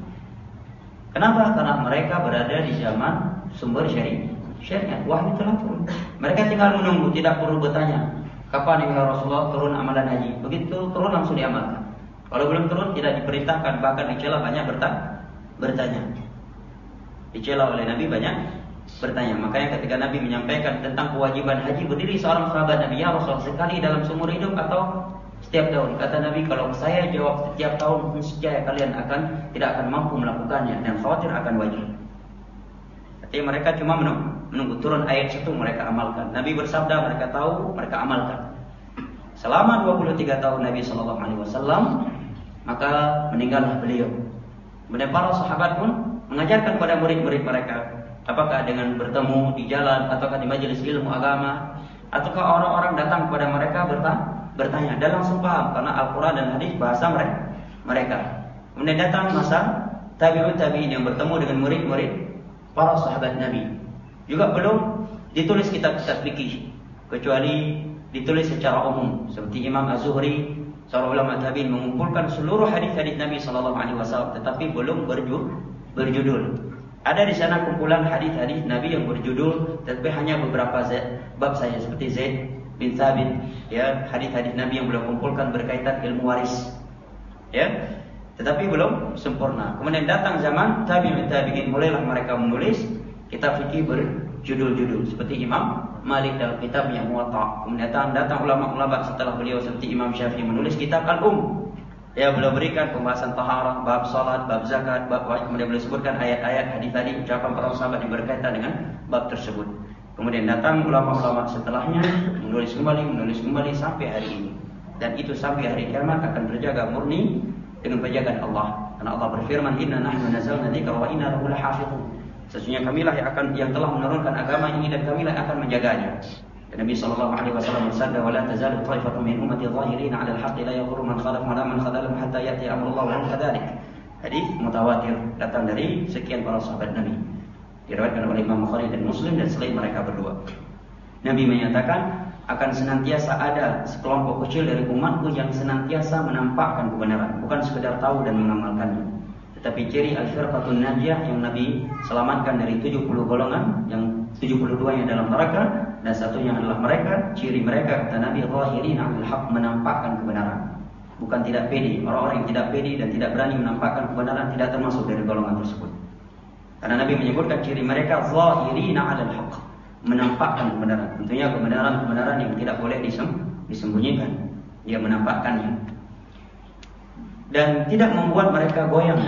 Kenapa? Karena mereka berada di zaman sumber syariat, wahyu telah turun. Mereka tinggal menunggu, tidak perlu bertanya, kapan ya Rasulullah turun amalan haji? Begitu turun langsung diamalkan. Kalau belum turun tidak diperintahkan, bahkan dicela banyak bertanya. Dicela oleh Nabi banyak bertanya. Makanya ketika Nabi menyampaikan tentang kewajiban haji, berdiri seorang sahabat Nabi, ya Rasul, sekali dalam seumur hidup atau setiap tahun? Kata Nabi, kalau saya jawab setiap tahun, niscaya kalian tidak akan mampu melakukannya dan khawatir akan wajib. Artinya mereka cuma menunggu turun ayat 1 mereka amalkan. Nabi bersabda, mereka tahu, mereka amalkan. Selama 23 tahun Nabi SAW, maka meninggallah beliau. Kemudian para sahabat pun mengajarkan kepada murid-murid mereka, apakah dengan bertemu di jalan, ataukah di majelis ilmu agama, ataukah orang-orang datang kepada mereka bertanya, dan langsung paham karena Al-Quran dan hadis bahasa mereka. Kemudian datang masa tabi'ut tabi'in yang bertemu dengan murid-murid para sahabat Nabi. Juga belum ditulis kitab-kitab fikih, kecuali ditulis secara umum, seperti Imam Az-Zuhri, seorang ulama tabi'in, mengumpulkan seluruh hadis-hadis Nabi SAW, tetapi belum berjudul. Ada di sana kumpulan hadis-hadis Nabi yang berjudul, tapi hanya beberapa bab saja, seperti Zaid bin Thabit, ya, hadis-hadis Nabi yang beliau kumpulkan berkaitan ilmu waris, ya, tetapi belum sempurna. Kemudian datang zaman tabi'in, mulailah mereka menulis kitab fikih berjudul-judul, seperti Imam Malik dalam kitabnya Muwatta. Kemudian datang ulama-ulama setelah beliau, seperti Imam Syafi'i menulis kitab Al-Um. Ya, beliau berikan pembahasan taharah, bab salat, bab zakat, kemudian beliau sebutkan ayat-ayat, hadis tadi, ucapan para sahabat yang berkaitan dengan bab tersebut. Kemudian datang ulama-ulama setelahnya menulis kembali sampai hari ini. Dan itu sampai hari kiamat akan terjaga murni dengan penjagaan Allah. Karena Allah berfirman, "Inna nahnu nazzalna dzikra wa inna lahu lahafizun." Sesungguhnya kamilah yang telah menurunkan agama ini dan kamilah akan menjaganya. Dan Nabi SAW bersabda, "Wala tazalu ta'ifatun min ummati dhahirina 'ala al-haqqi la yadhurru man khalafahum wa la man khadhalahum hatta ya'ti amrullah wa hum kadzalik." Hadis mutawatir datang dari sekian para sahabat Nabi. Diriwayatkan oleh Imam Bukhari dan Muslim dan selain mereka berdua. Nabi menyatakan, akan senantiasa ada sekelompok kecil dari umatku yang senantiasa menampakkan kebenaran, bukan sekedar tahu dan mengamalkannya. Tetapi ciri al-firqatun najiyah yang Nabi selamatkan dari 70 golongan, yang 72 yang dalam neraka dan satunya adalah mereka. Ciri mereka, kata Nabi, zahirina 'alal haqq, menampakkan kebenaran, bukan tidak pede. Orang-orang yang tidak pede dan tidak berani menampakkan kebenaran tidak termasuk dari golongan tersebut. Karena Nabi menyebutkan ciri mereka zahirina 'alal haqq, menampakkan kebenaran. Tentunya kebenaran yang tidak boleh disembunyikan, dia menampakkannya dan tidak membuat mereka goyang.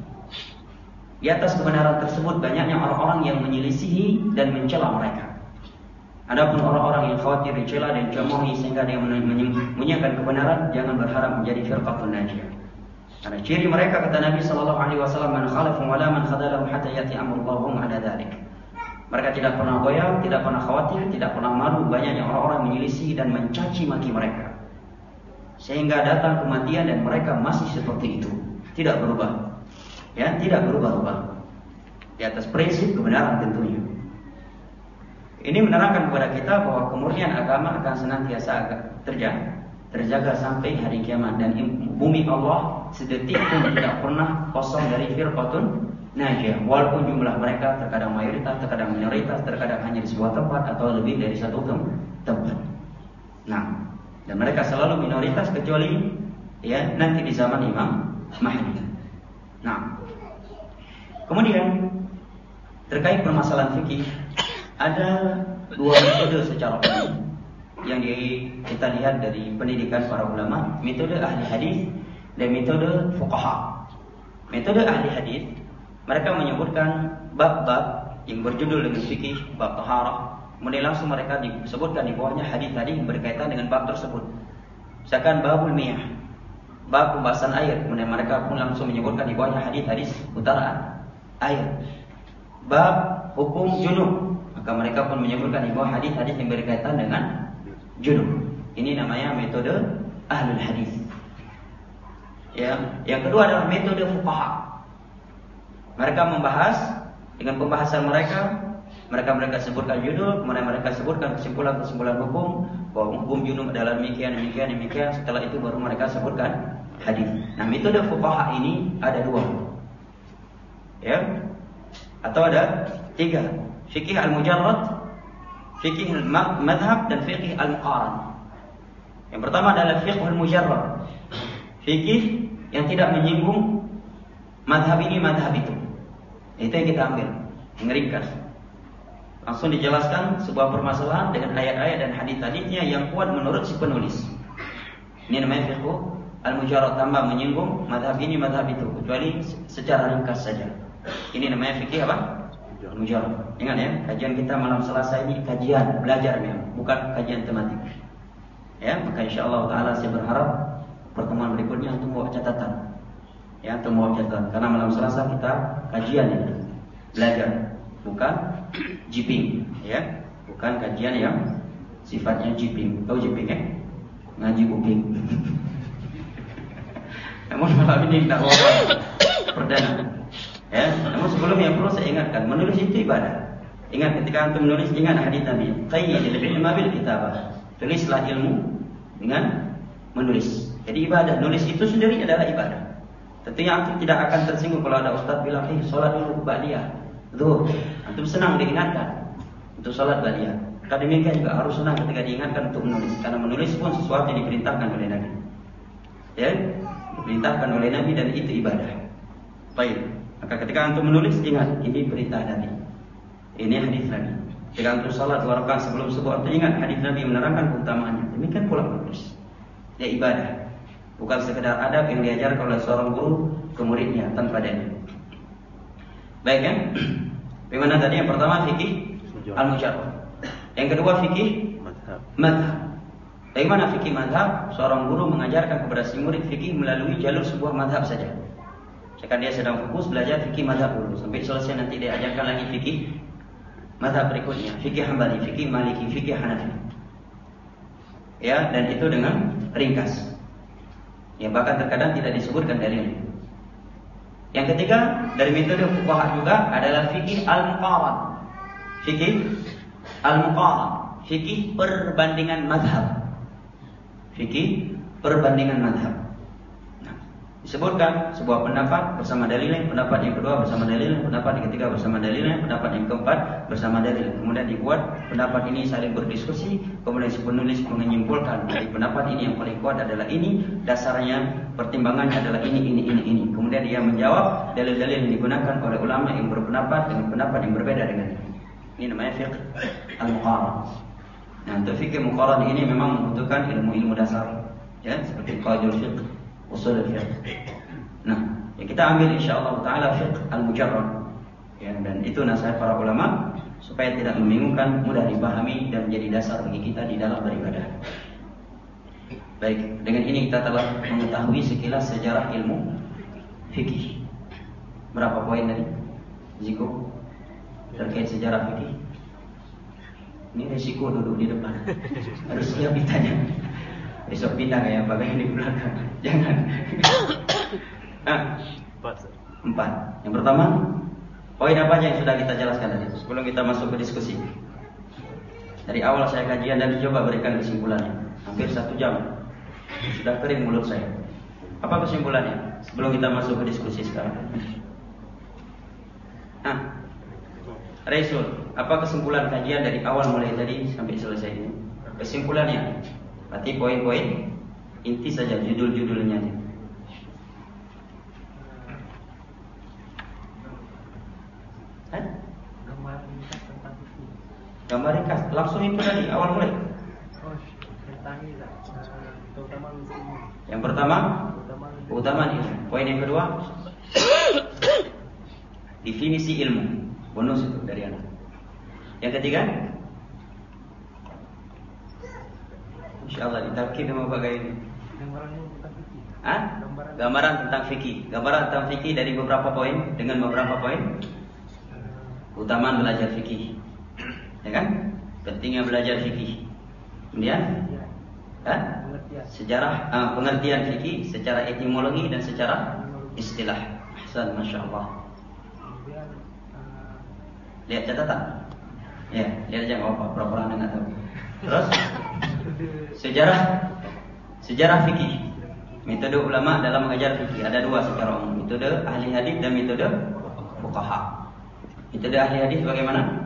Di atas kebenaran tersebut banyaknya orang-orang yang menyelisihi dan mencela mereka. Adapun orang-orang yang khawatir dicela dan dicemoohi sehingga dia menyembunyikan kebenaran, jangan berharap menjadi firqatun najiyah. Karena ciri mereka, kata Nabi SAW, "Man khalafahum wa la man khadalahum hatta yati amrullahu hum 'ala dzalik." Mereka tidak pernah goyah, tidak pernah khawatir, tidak pernah malu. Banyaknya orang-orang menyelisihi dan mencaci maki mereka, sehingga datang kematian dan mereka masih seperti itu, tidak berubah. Ya, tidak berubah-ubah di atas prinsip kebenaran tentunya. Ini menerangkan kepada kita bahwa kemurnian agama akan senantiasa terjaga sampai hari kiamat, dan bumi Allah sedetik pun tidak pernah kosong dari firqatun najiyah, walaupun jumlah mereka terkadang mayoritas, terkadang minoritas, terkadang hanya di sebuah tempat atau lebih dari satu tempat. Nah, dan mereka selalu minoritas kecuali ya nanti di zaman Imam Mahdi. Nah, kemudian terkait permasalahan fikih, ada dua metode secara umum yang kita lihat dari pendidikan para ulama, metode ahli hadis dan metode fuqaha. Metode ahli hadis, mereka menyebutkan bab-bab yang berjudul dengan fikih, bab taharah, kemudian langsung mereka disebutkan di bawahnya hadis-hadis yang berkaitan dengan bab tersebut. Misalkan babul miyah, bab pembahasan air, kemudian mereka pun langsung menyebutkan di bawahnya hadis-hadis putaran air. Bab hukum junub, maka mereka pun menyebutkan di bawah hadis-hadis yang berkaitan dengan junub. Ini namanya metode ahlul hadis. Ya, yang kedua adalah metode fuqaha. Mereka membahas dengan pembahasan mereka sebutkan judul, kemudian mereka sebutkan kesimpulan-kesimpulan hukum, bahwa hukum junub adalah demikian. Setelah itu baru mereka sebutkan hadis. Nah, metode fuqaha ini ada 2. Ya. Atau ada 3. Fikih al-mujarrad, fikih al-madhab, dan fikih al-muqaran. Yang pertama adalah fiqh al-mujarrad. Fikih yang tidak menyinggung madhab ini, madhab itu. Itu yang kita ambil, mengerikan. Langsung dijelaskan sebuah permasalahan dengan ayat-ayat dan hadis-hadisnya yang kuat menurut si penulis. Ini namanya fiqh al-mujarrad, tanpa menyinggung madhab ini, madhab itu, kecuali secara ringkas saja. Ini namanya fikih apa? Al-mujarrad. Ingat ya, kajian kita malam Selasa ini kajian belajar memang, bukan kajian tematik. Ya, maka insyaallah taala saya berharap pertemuan berikutnya untuk membawa catatan. Ya, untuk membawa catatan. Karena malam Selasa kita kajian ini, belajar, bukan jiping, ya. Bukan kajian yang sifatnya jiping. Tahu jiping ya? Ngaji booking. Namun malam ini kita perdana. Ya, namun sebelumnya perlu saya ingatkan, menulis itu ibadah. Ingat ketika antum menulis, ingat hadis Nabi, qayyidil ilma bil kitabah. Tulislah ilmu dengan menulis. Jadi ibadah, nulis itu sendiri adalah ibadah. Tentunya antum tidak akan tersinggung kalau ada ustaz bilang, sholat dulu ba'diyah, zuhur. Antum senang diingatkan untuk sholat ba'diyah. Maka demikian juga harus senang ketika diingatkan untuk menulis, karena menulis pun sesuatu yang diperintahkan oleh Nabi. Ya, diperintahkan oleh Nabi dan itu ibadah. Baik. Maka ketika antum menulis, ingat ini perintah Nabi. Ini hadis Nabi. Jika antum salat 2 rakaat sebelum subuh, antum ingat hadis Nabi menerangkan keutamaannya. Demikian pula menulis. Ya, ibadah. Bukan sekedar adab yang diajarkan oleh seorang guru ke muridnya tanpa dalil. Baik ya? Bagaimana tadi? Yang pertama fikih al-mujarrad. Yang kedua fikih madhab. Bagaimana fikih madhab? Seorang guru mengajarkan kepada si murid fikih melalui jalur sebuah madhab saja. Jika dia sedang fokus belajar fikih madhab dulu, sampai selesai nanti dia ajarkan lagi fikih madhab berikutnya, fikih Hambali, fikih Maliki, fikih Hanafi. Ya, dan itu dengan ringkas. Ya, bahkan terkadang tidak disebutkan dalilnya. Yang ketiga dari metode fuqaha juga adalah fikih al-muqaran. Fikih al-muqaran, fikih perbandingan madhab. Fikih perbandingan madhab. Disebutkan sebuah pendapat bersama dalilnya, pendapat yang kedua bersama dalilnya, pendapat yang ketiga bersama dalilnya, pendapat yang keempat bersama dalil. Kemudian dibuat pendapat ini saling berdiskusi, kemudian si penulis menyimpulkan dari pendapat ini yang paling kuat adalah ini, dasarnya pertimbangannya adalah ini. Kemudian dia menjawab dalil-dalil yang digunakan oleh ulama yang berpendapat dengan pendapat yang berbeda dengan ini. Ini namanya fiqh al-muqaran. Nah, untuk fiqh al-muqaran ini memang membutuhkan ilmu-ilmu dasar, ya, seperti qaidul fiqh, usul fiqh. Nah, yang kita ambil insyaallah taala fiqh al-mujarrad. Ya, dan itu nasihat para ulama supaya tidak membingungkan, mudah dipahami dan menjadi dasar bagi kita di dalam beribadah. Baik, dengan ini kita telah mengetahui sekilas sejarah ilmu fikih. Berapa poin tadi? Ziko terkait sejarah fikih. Ini resiko duduk di depan. Harus siap ditanya. Besok pindah kayak bagian di belakang. Jangan. 4. Yang pertama, poin apa aja yang sudah kita jelaskan tadi sebelum kita masuk ke diskusi. Dari awal saya kajian dan coba berikan kesimpulannya. Hampir 1 jam. Sudah kering mulut saya. Apa kesimpulannya sebelum kita masuk ke diskusi sekarang? Raisul, apa kesimpulan kajian dari awal mulai tadi sampai selesai ini? Kesimpulannya, berarti poin-poin inti saja, judul-judulnya. Gambar ringkas, langsung itu tadi awal mulai. Yang pertama, keutamaan ilmu. Poin yang kedua, definisi ilmu. Bonus itu dari anak. Yang ketiga, Insyaallah ditakir sama bagai ini. Gambarannya tentang fikih. Gambaran tentang fikih. Gambaran tentang fikih dari beberapa poin dengan beberapa poin. Keutamaan belajar fikih. Ya kan? Pentingnya belajar fikih. Kemudian sejarah pengertian fikih secara etimologi dan secara istilah. Ahsan, masyaallah. Kemudian Lihat catatan. Ya, lihat aja enggak apa-apa, pura-pura enggak tahu. Terus sejarah fikih. Metode ulama dalam mengajar fikih ada dua secara umum, metode ahli hadis dan metode fuqaha. Metode ahli hadis bagaimana?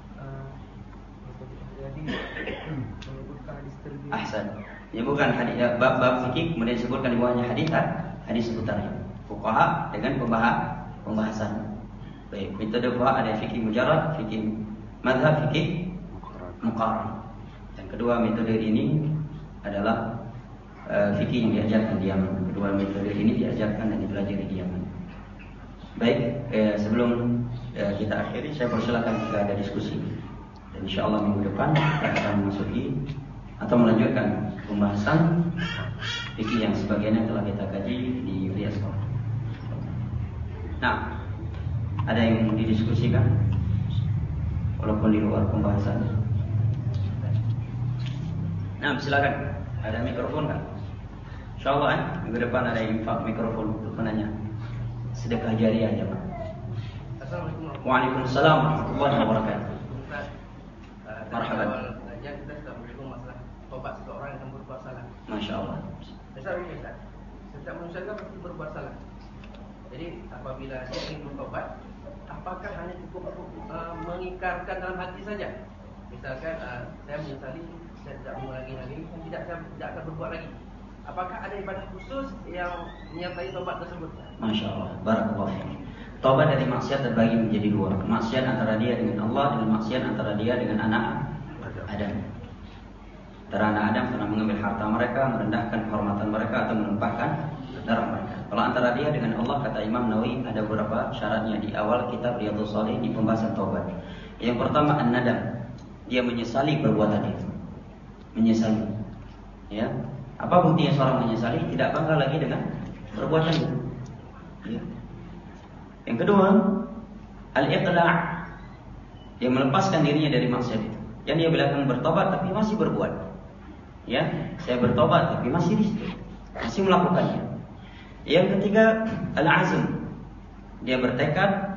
Ahsan. Ini bukan hadis bab fikih kemudian disebutkan di bawahnya hadis seputarnya. Fuqaha dengan pembahasan. Baik, metode fuqaha ada fikih mujarrad, fikih mazhab, fikih muqarrar. Yang kedua metode ini adalah fikih yang diajarkan di Yaman. Kedua metode ini diajarkan dan dipelajari di Yaman. Baik, sebelum kita akhiri, saya persilakan jika ada diskusi. Dan insyaallah minggu depan kita akan memasuki atau melanjutkan pembahasan fikih yang sebagiannya telah kita kaji di Riyadh. Nah, ada yang mau didiskusikan walaupun di luar pembahasan? Nah, silakan. Ada mikrofon kan? Insyaallah minggu depan ada infak mikrofon untuk penanya. Sedekah jariah aja, Pak. Assalamualaikum. Waalaikumsalam warahmatullahi wabarakatuh. Marhaban. Kita sudah menyinggung masalah tobat seseorang yang berbuat salah. Masyaallah. Misal, setiap manusia kan pasti berbuat salah. Jadi apabila dia ingin bertobat, apakah hanya cukup mengikrarkan dalam hati saja? Misalkan saya menyesali, saya tidak mengulangi lagi, saya tidak akan berbuat lagi. Apakah ada ibadah khusus yang menyertai tobat tersebut? Masyaallah, barakallahu fiik. Tobat dari maksiat terbagi menjadi dua. Maksiat antara dia dengan Allah dan maksiat antara dia dengan anak Adam. Antara anak Adam karena mengambil harta mereka, merendahkan kehormatan mereka atau menumpahkan darah mereka. Kalau antara dia dengan Allah, kata Imam Nawawi, ada beberapa syaratnya di awal kitab Riyadhus Shalihin di pembahasan taubat. Yang pertama an-nadam. Dia menyesali perbuatan itu. Menyesali. Ya. Apa buktinya seorang menyesali? Tidak bangga lagi dengan perbuatan itu. Ya. Yang kedua, al-iqla'. Dia melepaskan dirinya dari maksiat itu. Yang dia bilang bertobat tapi masih berbuat. Ya, saya bertobat tapi masih di situ. Masih melakukannya. Yang ketiga, al-azm. Dia bertekad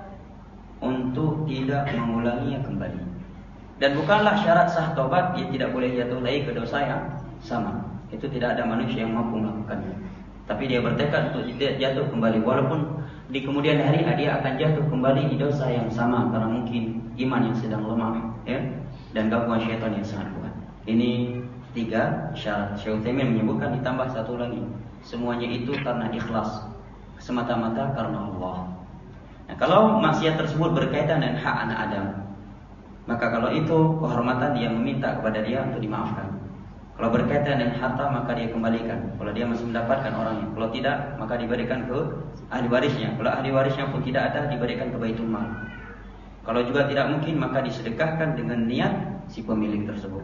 untuk tidak mengulanginya kembali. Dan bukanlah syarat sah tobat dia tidak boleh jatuh lagi ke dosa yang sama. Itu tidak ada manusia yang mampu melakukannya. Tapi dia bertekad untuk tidak jatuh kembali, walaupun di kemudian hari dia akan jatuh kembali di dosa yang sama karena mungkin iman yang sedang lemah, ya, dan gangguan syaitan yang sangat kuat. Ini 3 syarat. Syekh Utsaimin menyebutkan ditambah satu lagi. Semuanya itu karena ikhlas, semata-mata karena Allah. Nah, kalau maksiat tersebut berkaitan dengan hak anak Adam, maka kalau itu kehormatan dia meminta kepada dia untuk dimaafkan. Kalau berkaitan dengan harta maka dia kembalikan. Kalau dia masih mendapatkan orangnya. Kalau tidak maka diberikan ke ahli warisnya. Kalau ahli warisnya pun tidak ada, diberikan ke Baitul Mal. Kalau juga tidak mungkin maka disedekahkan dengan niat si pemilik tersebut.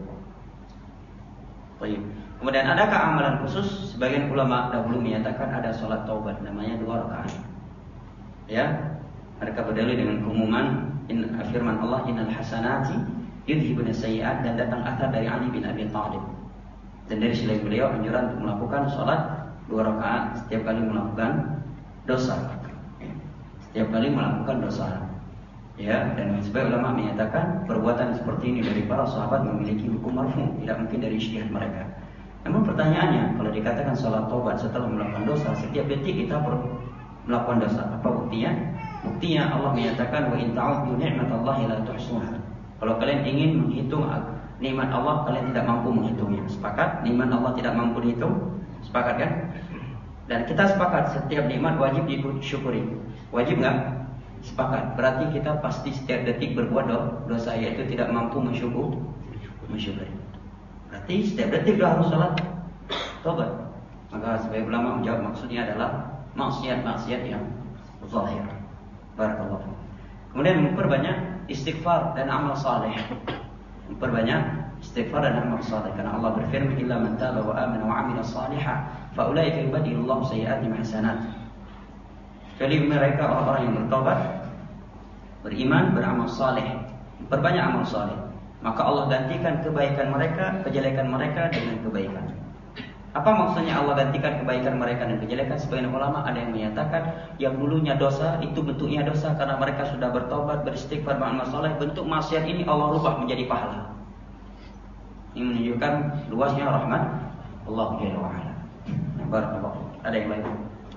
Baik. Kemudian adakah amalan khusus? Sebagian ulama dahulu menyatakan ada sholat taubat, namanya 2 rakaat. Ya, mereka berdalil dengan keumuman firman Allah innal hasanati yudhibun sayyi'at, dan datang athar dari Ali bin Abi Thalib. Dan dari selain beliau anjuran untuk melakukan sholat 2 rakaat setiap kali melakukan dosa. Setiap kali melakukan dosa. Ya, dan sebagian ulama menyatakan perbuatan seperti ini dari para sahabat memiliki hukum marfu, tidak mungkin dari ijtihad mereka. Namun pertanyaannya, kalau dikatakan sholat taubat setelah melakukan dosa, setiap detik kita melakukan dosa, apa buktinya? Buktinya Allah menyatakan wa in ta'uddu ni'matallahi la tuhsuha. Kalau kalian ingin menghitung nikmat Allah, kalian tidak mampu menghitungnya. Sepakat? Nikmat Allah tidak mampu dihitung? Sepakat kan? Dan kita sepakat setiap nikmat wajib disyukuri. Wajib enggak? Sepakat. Berarti kita pasti setiap detik berbuat dosa, yaitu tidak mampu mensyukuri. Berarti setiap detik kita harus salat taubat. Maka sebagai ulama menjawab maksudnya adalah maksiat-maksiat yang zahir. Barakallahu. Kemudian memperbanyak istighfar dan amal saleh. Memperbanyak istighfar dan amal saleh. Karena Allah berfirman, "Illa man taba wa amana wa 'amila shalihan, fa ulaika yubaddilullahu sayyi'atihim hasanat." Jadi mereka orang-orang yang bertobat, beriman, beramal saleh, perbanyak amal saleh, maka Allah gantikan kebaikan mereka, kejelekan mereka dengan kebaikan. Apa maksudnya Allah gantikan kebaikan mereka dan kejelekan? Sebagian ulama ada yang menyatakan yang dulunya dosa itu bentuknya dosa karena mereka sudah bertobat, beristighfar, beramal saleh. Bentuk maksiat ini Allah rubah menjadi pahala. Ini menunjukkan luasnya rahmat Allah Jalla wa Ala. Barakallahu. Ada yang lain?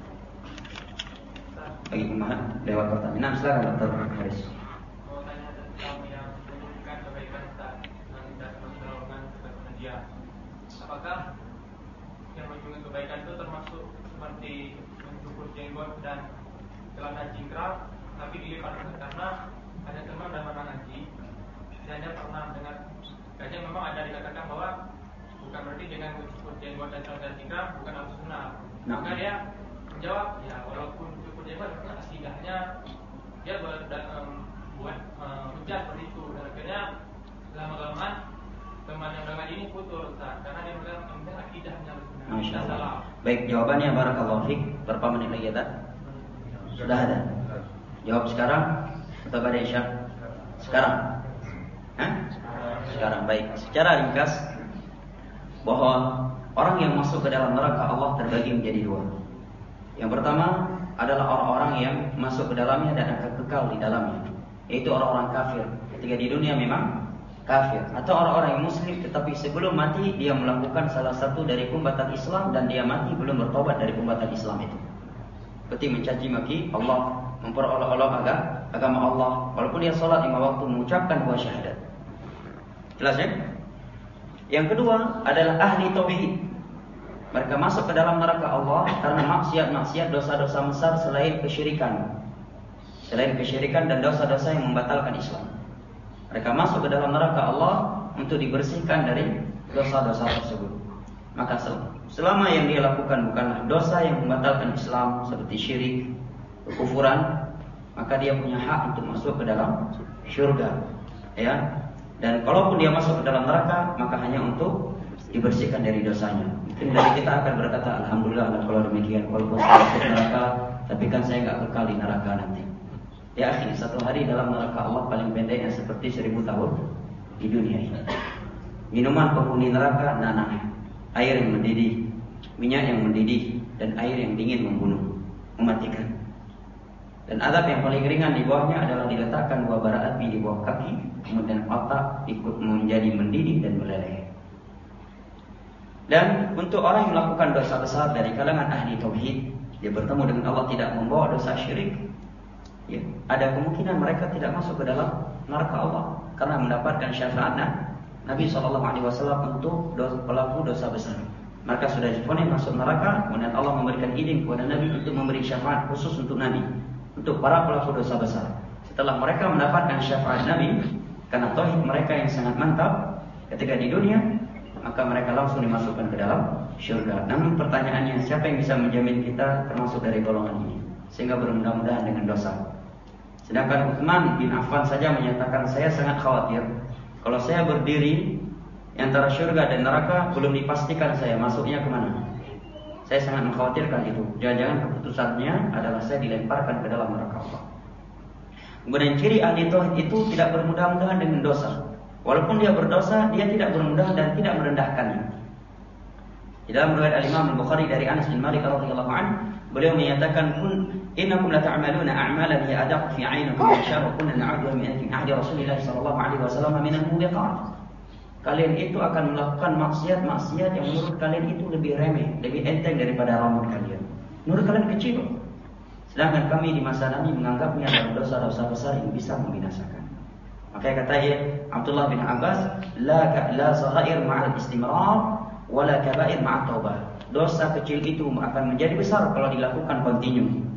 Bagi pemahaman lewat pertanyaan. Silakan Dr. Haris. Mau tanya tentang yang menyebutkan kebaikan Ustaz dan pertolongan kebahagiaan. Apakah yang menunjukkan kebaikan itu termasuk seperti mencukur jenggot dan celana cingkrang tapi dilipat? Karena ada teman dan orang ngaji dan dia pernah dengar kajian memang ada dikatakan bahwa bukan berarti dengan mencukur jenggot dan celana cingkrang bukan harus sunnah. Maka dia menjawab, ya walaupun cukur jenggot asidahnya dia buat hujan seperti itu. Dan akhirnya lama-lama teman yang dengan ini putus karena dia bilang akidahnya Masya Allah. Baik, jawabannya barakallahu fiik. Berapa menit lagi ya? Sudah ada. Jawab sekarang atau pada Isya? Sekarang. Sekarang. Baik. Secara ringkas bahwa orang yang masuk ke dalam neraka Allah terbagi menjadi dua. Yang pertama adalah orang-orang yang masuk ke dalamnya dan akan kekal di dalamnya, yaitu orang-orang kafir. Ketika di dunia memang kafir, atau orang-orang yang muslim tetapi sebelum mati dia melakukan salah satu dari kumbatan Islam dan dia mati belum bertobat dari kumbatan Islam itu, seperti mencaci maki Allah, memperolok-olok agama Allah, walaupun dia salat 5 waktu, mengucapkan 2 syahadat. Jelas ya? Yang kedua adalah ahli tauhid. Mereka masuk ke dalam neraka Allah karena maksiat-maksiat, dosa-dosa besar selain kesyirikan dan dosa-dosa yang membatalkan Islam. Mereka masuk ke dalam neraka Allah untuk dibersihkan dari dosa-dosa tersebut. Maka selama yang dia lakukan bukanlah dosa yang membatalkan Islam seperti syirik, kekufuran, maka dia punya hak untuk masuk ke dalam syurga. Ya. Dan kalaupun dia masuk ke dalam neraka, maka hanya untuk dibersihkan dari dosanya. Mungkin dari kita akan berkata, alhamdulillah kalau demikian, walaupun saya masuk neraka, tapi kan saya nggak kekal di neraka nanti. Ya akhi, satu hari dalam neraka Allah paling pendeknya seperti 1000 tahun di dunia ini. Minuman penghuni neraka nanah, air yang mendidih, minyak yang mendidih, dan air yang dingin membunuh, mematikan. Dan azab yang paling ringan di bawahnya adalah diletakkan 2 bara api di bawah kaki, kemudian otak ikut menjadi mendidih dan meleleh. Dan untuk orang yang melakukan dosa besar dari kalangan ahli tauhid, dia bertemu dengan Allah tidak membawa dosa syirik, ya, ada kemungkinan mereka tidak masuk ke dalam neraka Allah karena mendapatkan syafaat Nabi SAW untuk pelaku dosa besar. Mereka sudah divonis masuk neraka, kemudian Allah memberikan izin kepada Nabi untuk memberi syafaat khusus untuk Nabi, untuk para pelaku dosa besar. Setelah mereka mendapatkan syafaat Nabi karena tauhid mereka yang sangat mantap ketika di dunia, maka mereka langsung dimasukkan ke dalam syurga. Namun pertanyaannya, siapa yang bisa menjamin kita termasuk dari golongan ini sehingga bermudah-mudahan dengan dosa? Sedangkan Utsman bin Affan saja menyatakan, saya sangat khawatir kalau saya berdiri antara syurga dan neraka belum dipastikan saya masuknya kemana. Saya sangat mengkhawatirkan itu. Jangan-jangan keputusannya adalah saya dilemparkan ke dalam neraka Allah. Kemudian ciri ahli tauhid itu tidak bermudah-mudahan dengan dosa. Walaupun dia berdosa, dia tidak bermudah dan tidak merendahkannya. Di dalam riwayat Al-Imam Al-Bukhari dari Anas bin Malik radhiyallahu anhu, beliau menyatakan, innakum la ta'maluna a'malan hiya adaq fi 'ainikum wa syarra kunna na'udhu min ahdi Rasulillah sallallahu alaihi wasallam min al-mubiqat. Kalian itu akan melakukan maksiat-maksiat yang menurut kalian itu lebih remeh, lebih enteng daripada rambut kalian. Menurut kalian kecil. Sedangkan kami di masa Nabi menganggapnya adalah dosa-dosa besar yang bisa membinasakan. Maka kata Abdullah bin Abbas, la saghair ma'al istimrar wala kabair ma'at taubah. Dosa kecil itu akan menjadi besar kalau dilakukan kontinu.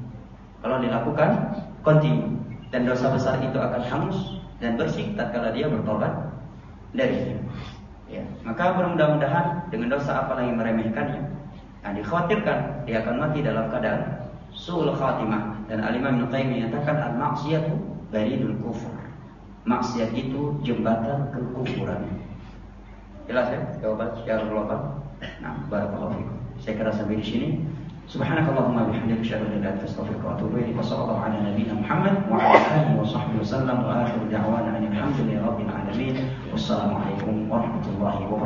Dan dosa besar itu akan hangus dan bersih tatkala dia bertobat darinya. Ya, maka bermudah-mudahan dengan dosa apa lagi meremehkannya. Nah, dikhawatirkan dia akan mati dalam keadaan su'ul khatimah. Dan Al-Imam Ibnu Qayyim menyatakan al-ma'siyatu baridul kufur. Maksiat itu jembatan kekufuran. Jelas ya jawaban secara global. Nah, barakallahu fikum. Saya kira sampai di sini. Subhanakallahumma bihamdika asyhadu an la ilaha illa anta astaghfiruka wa atubu ilaik. Wassallallahu ala nabiyyina Muhammad wa ala alihi wa sahbihi wasallam wa akhiru da'wana alhamdulillahi rabbil alamin. Wassalamualaikum warahmatullahi wabarakatuh.